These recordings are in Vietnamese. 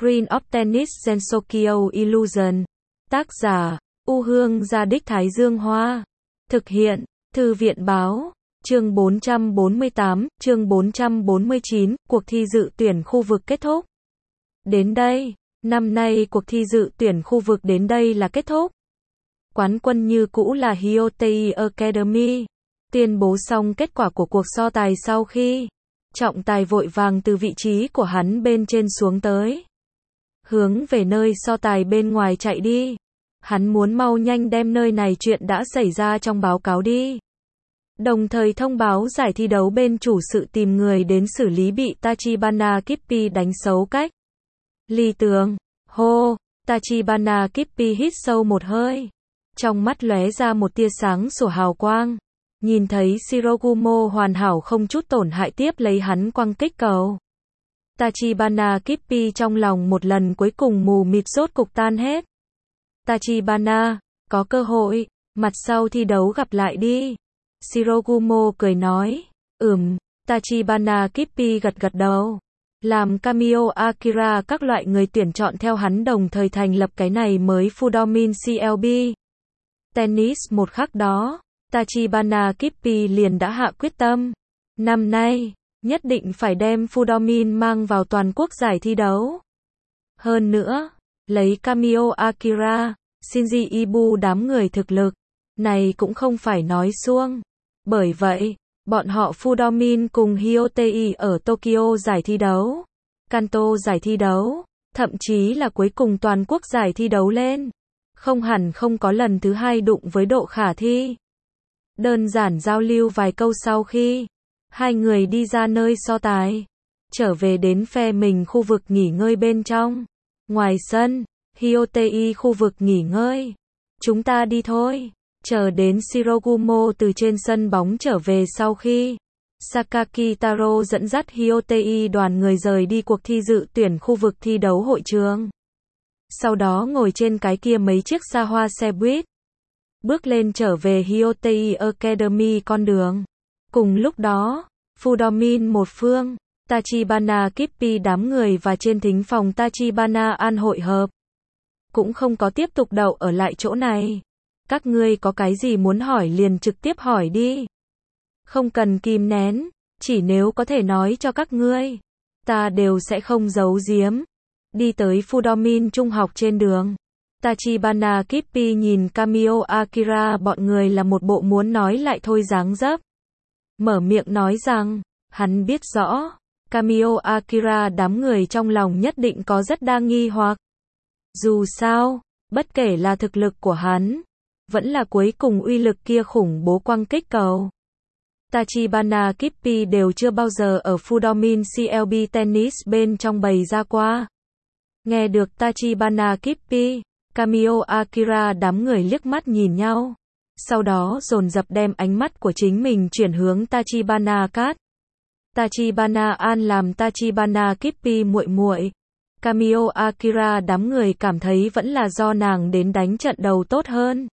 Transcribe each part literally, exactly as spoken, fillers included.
Green of Tennis Gensokyo Illusion. Tác giả, U Hương Gia Đích Thái Dương Hoa. Thực hiện, Thư viện Báo. Chương bốn trăm bốn mươi tám, chương bốn trăm bốn mươi chín, cuộc thi dự tuyển khu vực kết thúc. Đến đây, năm nay cuộc thi dự tuyển khu vực đến đây là kết thúc. Quán quân như cũ là Hyotei Academy. Tuyên bố xong kết quả của cuộc so tài sau khi trọng tài vội vàng từ vị trí của hắn bên trên xuống tới, hướng về nơi so tài bên ngoài chạy đi. Hắn muốn mau nhanh đem nơi này chuyện đã xảy ra trong báo cáo đi. Đồng thời thông báo giải thi đấu bên chủ sự tìm người đến xử lý bị Tachibana Kippi đánh xấu cách. Ly tường, hô, Tachibana Kippi hít sâu một hơi. Trong mắt lóe ra một tia sáng sủa hào quang. Nhìn thấy Shirogumo hoàn hảo không chút tổn hại tiếp lấy hắn quăng kích cầu. Tachibana Kippi trong lòng một lần cuối cùng mù mịt rốt cục tan hết. Tachibana, có cơ hội, mặt sau thi đấu gặp lại đi. Shirogumo cười nói, ừm, Tachibana Kippi gật gật đầu. Làm Kamio Akira các loại người tuyển chọn theo hắn đồng thời thành lập cái này mới Fudomin xê lờ bê. Tennis một khắc đó, Tachibana Kippi liền đã hạ quyết tâm. Năm nay, nhất định phải đem Fudomin mang vào toàn quốc giải thi đấu. Hơn nữa, lấy Kamio Akira, Shinji Ibu đám người thực lực, này cũng không phải nói suông. Bởi vậy, bọn họ Fudomin cùng Hyotei ở Tokyo giải thi đấu, Kanto giải thi đấu, thậm chí là cuối cùng toàn quốc giải thi đấu lên. Không hẳn không có lần thứ hai đụng với độ khả thi. Đơn giản giao lưu vài câu sau khi hai người đi ra nơi so tài, trở về đến phe mình khu vực nghỉ ngơi bên trong. Ngoài sân, Hyotei khu vực nghỉ ngơi. Chúng ta đi thôi. Chờ đến Shirogumo từ trên sân bóng trở về sau khi Sakaki Taro dẫn dắt Hyotei đoàn người rời đi cuộc thi dự tuyển khu vực thi đấu hội trường. Sau đó ngồi trên cái kia mấy chiếc xa hoa xe buýt, bước lên trở về Hyotei Academy con đường. Cùng lúc đó, Fudomin một phương, Tachibana Kippi đám người và trên thính phòng Tachibana An hội hợp. Cũng không có tiếp tục đậu ở lại chỗ này. Các ngươi có cái gì muốn hỏi liền trực tiếp hỏi đi. Không cần kìm nén, chỉ nếu có thể nói cho các ngươi, ta đều sẽ không giấu giếm. Đi tới Fudomin trung học trên đường, Tachibana Kippi nhìn Kamio Akira bọn người là một bộ muốn nói lại thôi dáng dấp. Mở miệng nói rằng, hắn biết rõ, Kamio Akira đám người trong lòng nhất định có rất đa nghi hoặc. Dù sao, bất kể là thực lực của hắn, vẫn là cuối cùng uy lực kia khủng bố quăng kích cầu. Tachibana Kippi đều chưa bao giờ ở Fudomin xê lờ bê Tennis bên trong bày ra qua. Nghe được Tachibana Kippi, Kamio Akira đám người liếc mắt nhìn nhau. Sau đó dồn dập đem ánh mắt của chính mình chuyển hướng Tachibana Kat. Tachibana An làm Tachibana Kippi muội muội. Kamio Akira đám người cảm thấy vẫn là do nàng đến đánh trận đầu tốt hơn.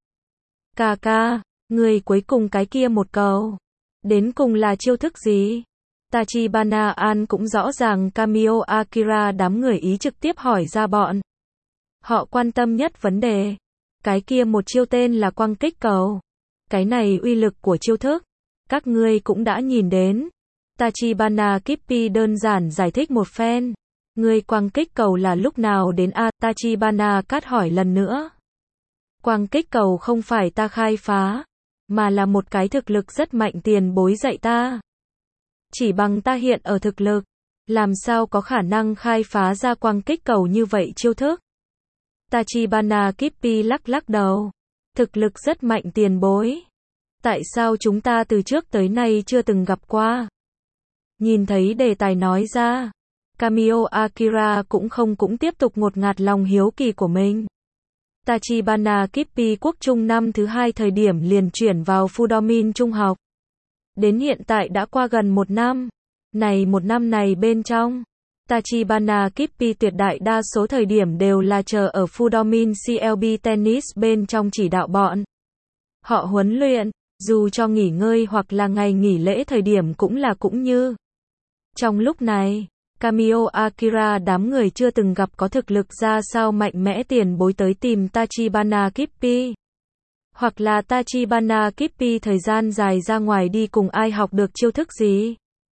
Kaka, người cuối cùng cái kia một cầu, đến cùng là chiêu thức gì? Tachibana An cũng rõ ràng Kamio Akira đám người ý trực tiếp hỏi ra bọn họ quan tâm nhất vấn đề. Cái kia một chiêu tên là quăng kích cầu. Cái này uy lực của chiêu thức, các ngươi cũng đã nhìn đến. Tachibana Kippi đơn giản giải thích một phen. Ngươi quăng kích cầu là lúc nào đến a? Tachibana Kat hỏi lần nữa. Quăng kích cầu không phải ta khai phá, mà là một cái thực lực rất mạnh tiền bối dạy ta. Chỉ bằng ta hiện ở thực lực, làm sao có khả năng khai phá ra quăng kích cầu như vậy chiêu thức? Tachibana Kippi lắc lắc đầu. Thực lực rất mạnh tiền bối. Tại sao chúng ta từ trước tới nay chưa từng gặp qua? Nhìn thấy đề tài nói ra, Kamio Akira cũng không cũng tiếp tục ngột ngạt lòng hiếu kỳ của mình. Tachibana Kippi quốc trung năm thứ hai thời điểm liền chuyển vào Fudomin trung học. Đến hiện tại đã qua gần một năm. Này một năm này bên trong, Tachibana Kippi tuyệt đại đa số thời điểm đều là chờ ở Fudomin xê lờ bê Tennis bên trong chỉ đạo bọn họ huấn luyện, dù cho nghỉ ngơi hoặc là ngày nghỉ lễ thời điểm cũng là cũng như. Trong lúc này, Kamio Akira đám người chưa từng gặp có thực lực ra sao mạnh mẽ tiền bối tới tìm Tachibana Kippi. Hoặc là Tachibana Kippi thời gian dài ra ngoài đi cùng ai học được chiêu thức gì.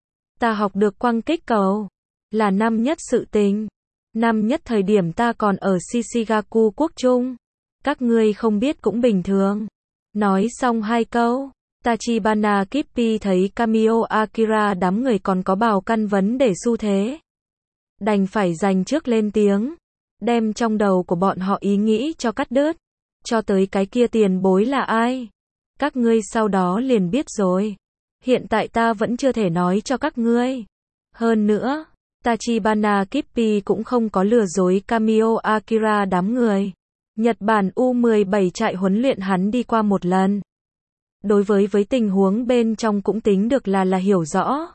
Ta học được quăng kích cầu. Là năm nhất sự tình. Năm nhất thời điểm ta còn ở Shishigaku quốc trung. Các ngươi không biết cũng bình thường. Nói xong hai câu. Tachibana Kippi thấy Kamio Akira đám người còn có bào căn vấn để xu thế. Đành phải dành trước lên tiếng. Đem trong đầu của bọn họ ý nghĩ cho cắt đứt. Cho tới cái kia tiền bối là ai? Các ngươi sau đó liền biết rồi. Hiện tại ta vẫn chưa thể nói cho các ngươi. Hơn nữa, Tachibana Kippi cũng không có lừa dối Kamio Akira đám người. Nhật Bản U mười bảy trại huấn luyện hắn đi qua một lần. Đối với với tình huống bên trong cũng tính được là là hiểu rõ.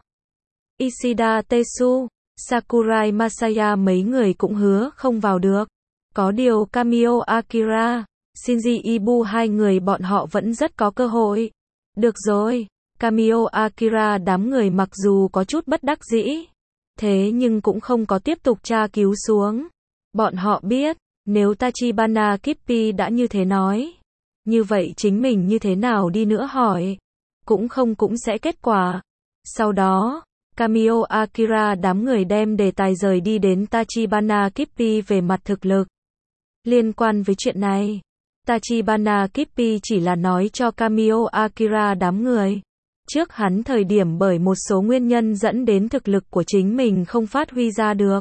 Ishida Tetsu, Sakurai Masaya mấy người cũng hứa không vào được. Có điều Kamio Akira, Shinji Ibu hai người bọn họ vẫn rất có cơ hội. Được rồi, Kamio Akira đám người mặc dù có chút bất đắc dĩ, thế nhưng cũng không có tiếp tục tra cứu xuống. Bọn họ biết, nếu Tachibana Kippi đã như thế nói, như vậy chính mình như thế nào đi nữa hỏi, cũng không cũng sẽ kết quả. Sau đó, Kamio Akira đám người đem đề tài rời đi đến Tachibana Kippi về mặt thực lực. Liên quan với chuyện này, Tachibana Kippi chỉ là nói cho Kamio Akira đám người. Trước hắn thời điểm bởi một số nguyên nhân dẫn đến thực lực của chính mình không phát huy ra được.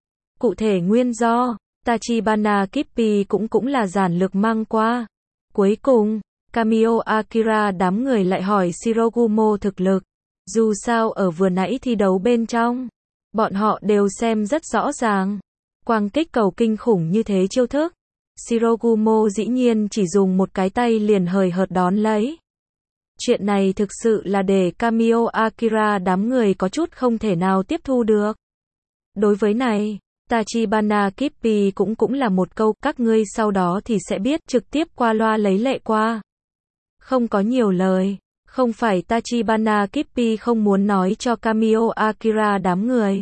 Cụ thể nguyên do, Tachibana Kippi cũng cũng là giản lược mang qua. Cuối cùng, Kamio Akira đám người lại hỏi Shirogumo thực lực. Dù sao ở vừa nãy thi đấu bên trong, bọn họ đều xem rất rõ ràng. Quang kích cầu kinh khủng như thế chiêu thức. Shirogumo dĩ nhiên chỉ dùng một cái tay liền hời hợt đón lấy. Chuyện này thực sự là để Kamio Akira đám người có chút không thể nào tiếp thu được. Đối với này, Tachibana Kippi cũng cũng là một câu, các ngươi sau đó thì sẽ biết, trực tiếp qua loa lấy lệ qua. Không có nhiều lời, không phải Tachibana Kippi không muốn nói cho Kamio Akira đám người,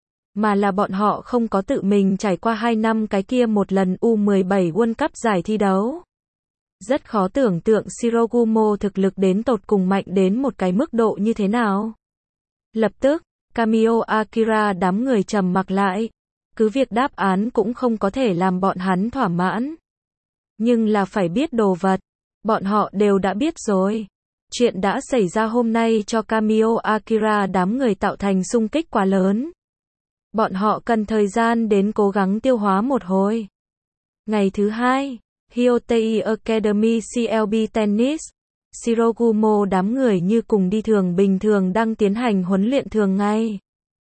mà là bọn họ không có tự mình trải qua hai năm cái kia một lần U mười bảy World Cup giải thi đấu. Rất khó tưởng tượng Shirogumo thực lực đến tột cùng mạnh đến một cái mức độ như thế nào. Lập tức, Kamio Akira đám người trầm mặc lại. Cứ việc đáp án cũng không có thể làm bọn hắn thỏa mãn. Nhưng là phải biết đồ vật. Bọn họ đều đã biết rồi. Chuyện đã xảy ra hôm nay cho Kamio Akira đám người tạo thành xung kích quá lớn. Bọn họ cần thời gian đến cố gắng tiêu hóa một hồi. Ngày thứ hai, Hyotei Academy xê lờ bê Tennis. Shirogumo đám người như cùng đi thường bình thường đang tiến hành huấn luyện thường ngày.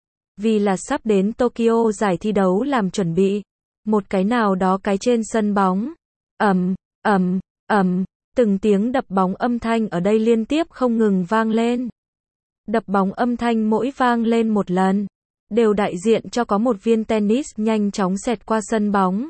Vì là sắp đến Tokyo giải thi đấu làm chuẩn bị. Một cái nào đó cái trên sân bóng. Ầm, ầm, ầm, từng tiếng đập bóng âm thanh ở đây liên tiếp không ngừng vang lên. Đập bóng âm thanh mỗi vang lên một lần, đều đại diện cho có một viên tennis nhanh chóng xẹt qua sân bóng.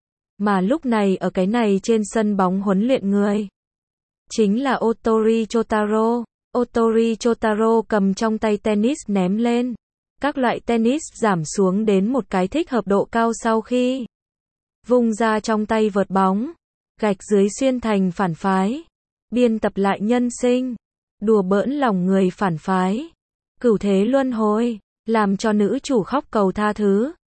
Mà lúc này ở cái này trên sân bóng huấn luyện người, chính là Otori Chotaro. Otori Chotaro cầm trong tay tennis ném lên. Các loại tennis giảm xuống đến một cái thích hợp độ cao sau khi vung ra trong tay vợt bóng, gạch dưới xuyên thành phản phái, biên tập lại nhân sinh, đùa bỡn lòng người phản phái, cửu thế luân hồi, làm cho nữ chủ khóc cầu tha thứ.